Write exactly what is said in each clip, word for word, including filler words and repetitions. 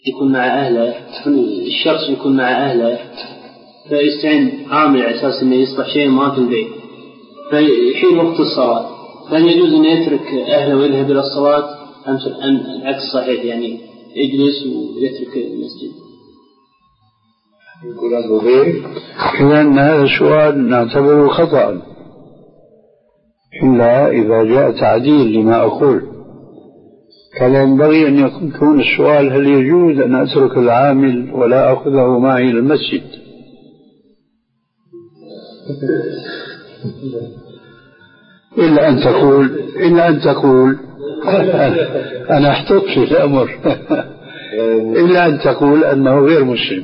يكون مع أهله، الشخص يكون مع أهله فيستعين عامل على أساس أنه يصلح شيء ما في البيت، فيحين وقت الصلاة، فهل يجوز أن يترك أهله ويذهب إلى الصلاة أم العكس صحيح، يعني يجلس ويترك المسجد؟ إذن هذا السؤال نعتبره خطأ إلا إذا جاء تعديل لما أقول. كان ينبغي أن يكون السؤال هل يجوز أن أترك العامل ولا أخذه معي إلى المسجد؟ إلا أن تقول إلا أن تقول أنا أحتط في الأمر إلا أن تقول أنه غير مسلم.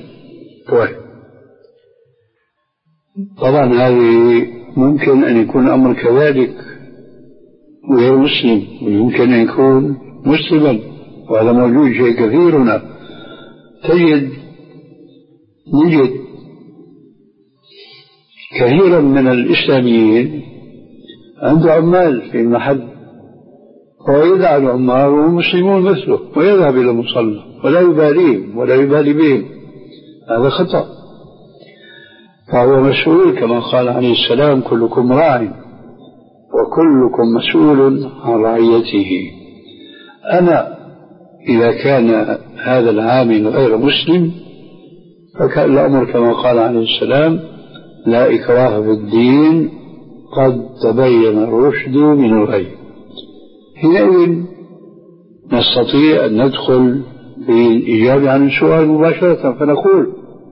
طبعا هذه ممكن أن يكون أمر كذلك غير مسلم، ويمكن أن يكون مسلما، وهذا موجود شيء كثير هنا. تجد نجد كثيرا من الإسلاميين عنده عمال في المحل، ويدعى العمال وهم مسلمون مثله ويذهب إلى المصلى ولا يباليهم ولا يبالي بهم، هذا خطأ. فهو مسؤول كما قال عليه السلام: كلكم راع وكلكم مسؤول عن رعيته. أنا إذا كان هذا العامل غير مسلم فكان الأمر كما قال عليه السلام: لا إكراه في الدين قد تبين الرشد من الغي. حينئذ نستطيع أن ندخل بالإجابة عن السؤال مباشرة، فنقول: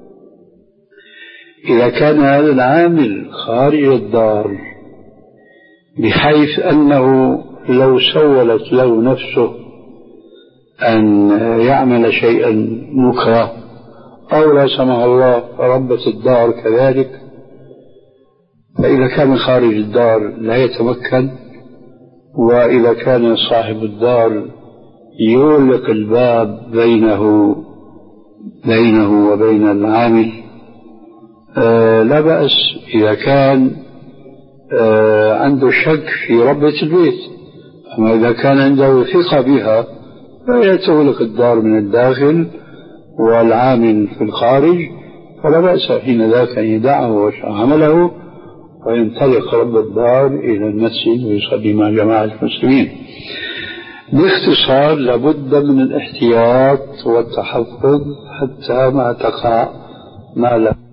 إذا كان هذا العامل خارج الدار بحيث أنه لو سولت له نفسه أن يعمل شيئا مكره أو لا سمح الله ربة الدار كذلك، فإذا كان خارج الدار لا يتمكن، وإذا كان صاحب الدار يغلق الباب بينه بينه وبين العامل آه لا بأس إذا كان آه عنده شك في ربة البيت. أما إذا كان عنده ثقة بها فيتغلق الدار من الداخل والعامل في الخارج، فلا بأس حين ذاك أن يدعه عمله وينطلق رب الدار إلى المسجد ويصلي مع جماعة المسلمين. باختصار لابد من الاحتياط والتحفظ حتى ما تقع ما لا